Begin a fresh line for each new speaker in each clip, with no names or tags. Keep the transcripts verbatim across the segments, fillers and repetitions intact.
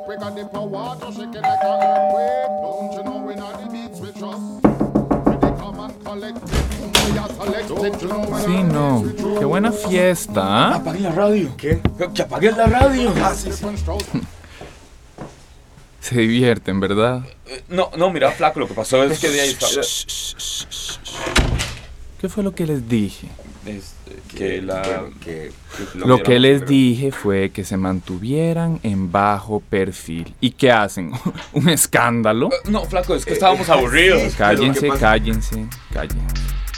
Sí, no. Qué buena fiesta. ¿Eh?
Apague la radio. ¿Qué? Que apague la radio. Ah, sí, sí.
Se divierten, ¿verdad?
Eh, no, no, mira, flaco, lo que pasó es que de ahí estaba...
¿Qué fue lo que les dije?
Este, que la... Que, que
lo que les dije fue que se mantuvieran en bajo perfil. ¿Y qué hacen? ¿Un escándalo?
Uh, no, flaco, es que estábamos aburridos.
Sí, cállense, cállense, cállense.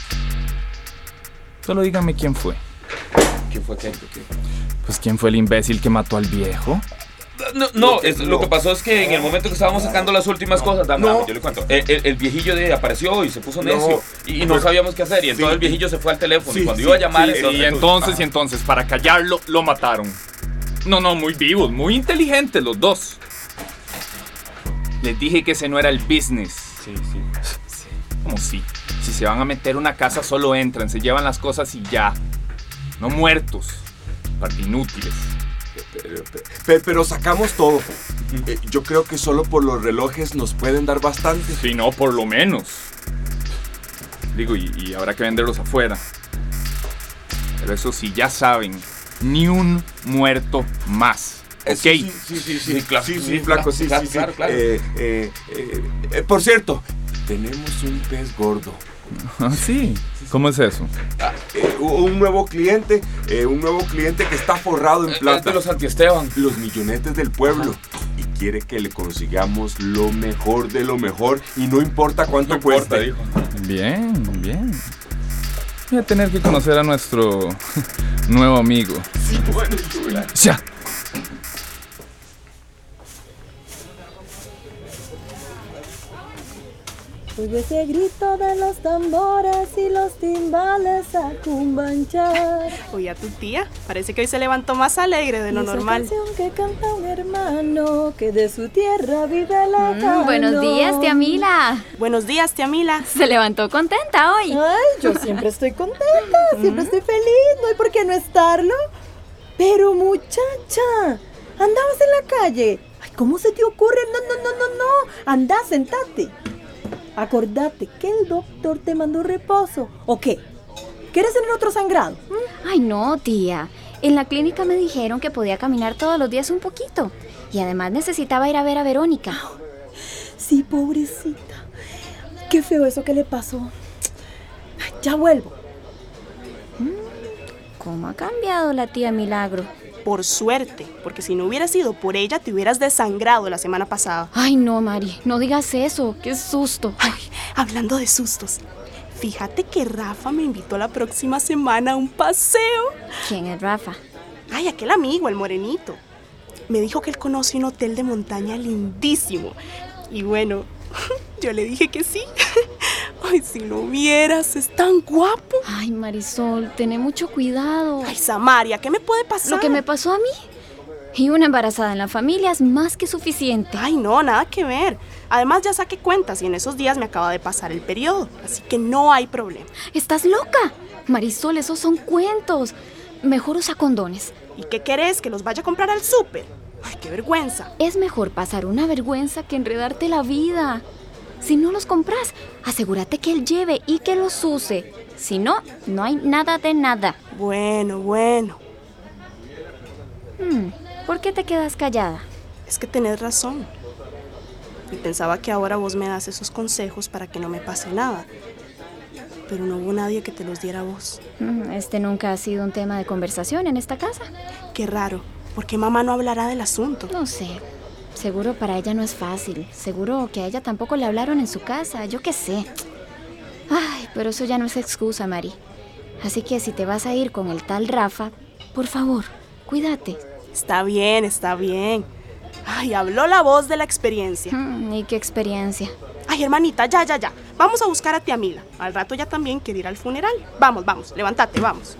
Solo díganme quién fue.
¿Quién fue qué? ¿Qué?
Pues quién fue el imbécil que mató al viejo.
No, no, es, lo que pasó es que en el momento que estábamos sacando las últimas cosas, dame,
no.
dame, yo le cuento, el, el, el viejillo de apareció y se puso necio no. y, y no sabíamos qué hacer y entonces sí. el viejillo se fue al teléfono sí, y cuando sí, iba a llamar...
Sí,
entonces,
y entonces, ah. y entonces, para callarlo, lo mataron. No, no, muy vivos, muy inteligentes los dos. Les dije que ese no era el business.
Sí, sí.
sí. ¿Cómo sí? Si se van a meter a una casa, solo entran, se llevan las cosas y ya. No muertos, parte inútiles.
Pero, pero, pero sacamos todo. Eh, yo creo que solo por los relojes nos pueden dar bastante.
Sí, no, por lo menos. Digo, y, y habrá que venderlos afuera. Pero eso sí, ya saben, ni un muerto más. ¿Ok?
Sí, sí, sí, sí, sí, claro, sí, sí, flaco, sí, claro, sí, claro, sí. Claro. Eh, eh, eh, eh, por cierto, tenemos un pez gordo.
¿Ah, sí? ¿Cómo es eso?
Ah, eh, un nuevo cliente, eh, un nuevo cliente que está forrado en plata.
Es de los Antiesteban.
Los millonetes del pueblo. Ajá. Y quiere que le consigamos lo mejor de lo mejor y no importa cuánto no cueste.
Importa, dijo.
Bien, bien. Voy a tener que conocer a nuestro nuevo amigo.
Sí, bueno,
ya.
Oye ese grito de los tambores y los timbales a cumbanchar.
Oye a tu tía, parece que hoy se levantó más alegre de lo
esa
normal.
Canción que canta un hermano que de su tierra vive lejano.
Mm, buenos días, tía Mila.
Buenos días, tía Mila.
Se levantó contenta hoy.
Ay, yo siempre estoy contenta, siempre estoy feliz, no hay por qué no estarlo. Pero muchacha, andabas en la calle. Ay, ¿cómo se te ocurre? No, no, no, no, no. Anda, sentate. Acordate que el doctor te mandó reposo. ¿O qué? ¿Quieres tener otro sangrado?
¿Mm? Ay, no, tía. En la clínica me dijeron que podía caminar todos los días un poquito. Y además necesitaba ir a ver a Verónica.
Sí, pobrecita. Qué feo eso que le pasó. Ya vuelvo.
¿Cómo ha cambiado la tía Milagro?
Por suerte, porque si no hubiera sido por ella, te hubieras desangrado la semana pasada.
Ay, no, Mari, no digas eso, qué susto.
Ay, hablando de sustos, fíjate que Rafa me invitó la próxima semana a un paseo.
¿Quién es Rafa?
Ay, aquel amigo, el morenito. Me dijo que él conoce un hotel de montaña lindísimo. Y bueno, yo le dije que sí. Ay, si lo vieras, es tan guapo.
Ay, Marisol, ten mucho cuidado.
Ay, Samaria, ¿qué me puede pasar?
Lo que me pasó a mí. Y una embarazada en la familia es más que suficiente.
Ay, no, nada que ver. Además, ya saqué cuentas y en esos días me acaba de pasar el periodo. Así que no hay problema.
¿Estás loca? Marisol, esos son cuentos. Mejor usa condones.
¿Y qué querés? ¿Que los vaya a comprar al súper? Ay, qué vergüenza.
Es mejor pasar una vergüenza que enredarte la vida. Si no los compras, asegúrate que él lleve y que los use. Si no, no hay nada de nada.
Bueno, bueno.
Hmm, ¿por qué te quedas callada?
Es que tenés razón. Y pensaba que ahora vos me das esos consejos para que no me pase nada. Pero no hubo nadie que te los diera a vos.
Este nunca ha sido un tema de conversación en esta casa.
Qué raro. ¿Por qué mamá no hablará del asunto?
No sé. Seguro para ella no es fácil. Seguro que a ella tampoco le hablaron en su casa. Yo qué sé. Ay, pero eso ya no es excusa, Mari. Así que si te vas a ir con el tal Rafa, por favor, cuídate.
Está bien, está bien. Ay, habló la voz de la experiencia.
Mm, ¿Y qué experiencia?
Ay, hermanita, ya, ya, ya. Vamos a buscar a tía Mila. Al rato ya también quiere ir al funeral. Vamos, vamos, levántate, vamos.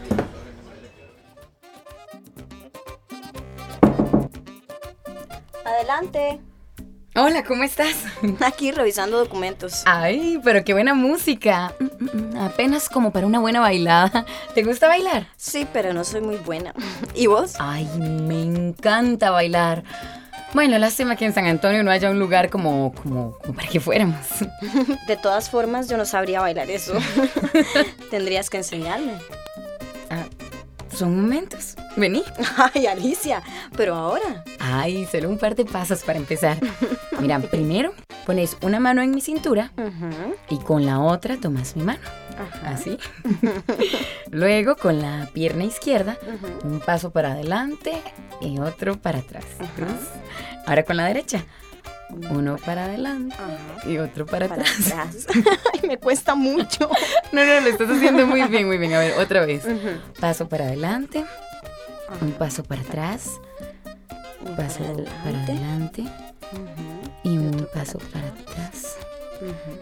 Adelante.
Hola, ¿cómo estás?
Aquí revisando documentos.
Ay, pero qué buena música. Apenas como para una buena bailada. ¿Te gusta bailar?
Sí, pero no soy muy buena. ¿Y vos?
Ay, me encanta bailar. Bueno, lástima que en San Antonio no haya un lugar como, como, como para que fuéramos.
De todas formas, yo no sabría bailar eso. Tendrías que enseñarme.
Ah, son momentos. Vení.
Ay, Alicia, pero ahora.
Ay, solo un par de pasos para empezar. Mira, primero pones una mano en mi cintura uh-huh. y con la otra tomas mi mano. Uh-huh. Así. Luego con la pierna izquierda, uh-huh. un paso para adelante y otro para atrás. Uh-huh. Ahora con la derecha. Uno para adelante uh-huh. y otro para, para atrás. atrás.
Ay, me cuesta mucho.
No, no, lo estás haciendo muy bien, muy bien. A ver, otra vez. Uh-huh. Paso para adelante, uh-huh. un paso para atrás, un paso para adelante, para adelante uh-huh. y un paso para atrás. Uh-huh.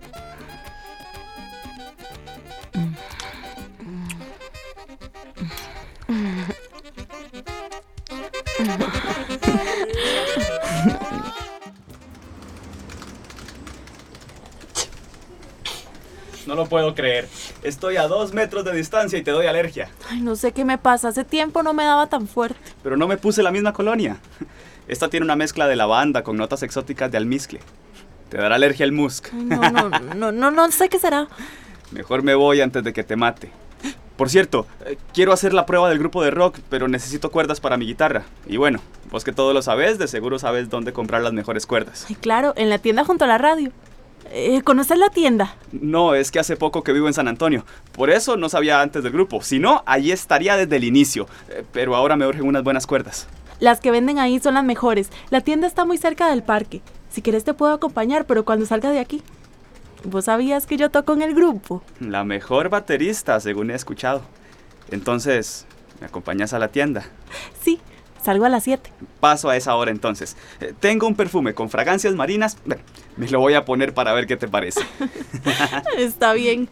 No lo puedo creer. Estoy a dos metros de distancia y te doy alergia.
Ay, no sé qué me pasa. Hace tiempo no me daba tan fuerte.
Pero no me puse la misma colonia. Esta tiene una mezcla de lavanda con notas exóticas de almizcle. Te dará alergia el musk.
Ay, no, no, no, no, no sé qué será.
Mejor me voy antes de que te mate. Por cierto, eh, quiero hacer la prueba del grupo de rock, pero necesito cuerdas para mi guitarra. Y bueno, vos que todo lo sabes, de seguro sabes dónde comprar las mejores cuerdas.
Ay, claro, en la tienda junto a la radio. Eh, ¿Conoces la tienda?
No, es que hace poco que vivo en San Antonio. Por eso no sabía antes del grupo. Si no, allí estaría desde el inicio. Eh, pero ahora me urgen unas buenas cuerdas.
Las que venden ahí son las mejores. La tienda está muy cerca del parque. Si quieres te puedo acompañar, pero cuando salga de aquí. ¿Vos sabías que yo toco en el grupo?
La mejor baterista, según he escuchado. Entonces, ¿me acompañas a la tienda?
Sí, salgo a las siete.
Paso a esa hora entonces. Eh, tengo un perfume con fragancias marinas. Bueno, me lo voy a poner para ver qué te parece.
Está bien.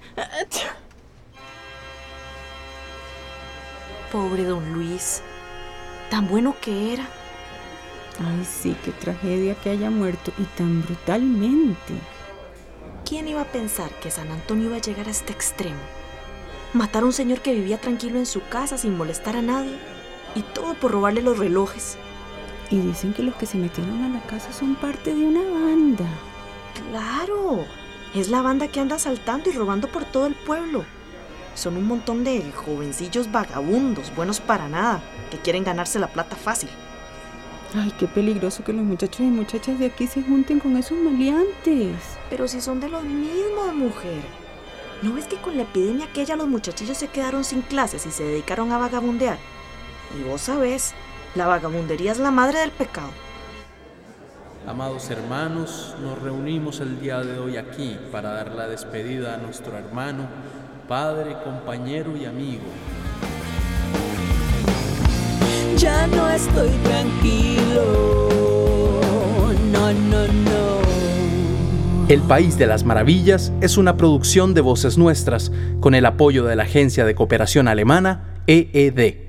Pobre don Luis. Tan bueno que era.
Ay, sí, qué tragedia que haya muerto y tan brutalmente.
¿Quién iba a pensar que San Antonio iba a llegar a este extremo? Matar a un señor que vivía tranquilo en su casa sin molestar a nadie. Y todo por robarle los relojes.
Y dicen que los que se metieron a la casa son parte de una banda.
¡Claro! Es la banda que anda asaltando y robando por todo el pueblo. Son un montón de jovencillos vagabundos, buenos para nada, que quieren ganarse la plata fácil.
Ay, qué peligroso que los muchachos y muchachas de aquí se junten con esos maleantes.
Pero si son de los mismos, mujer. ¿No ves que con la epidemia aquella los muchachillos se quedaron sin clases y se dedicaron a vagabundear? Y vos sabés, la vagabundería es la madre del pecado.
Amados hermanos, nos reunimos el día de hoy aquí para dar la despedida a nuestro hermano, padre, compañero y amigo.
Ya no estoy tranquilo, no, no, no.
El País de las Maravillas es una producción de Voces Nuestras con el apoyo de la Agencia de Cooperación Alemana E E D.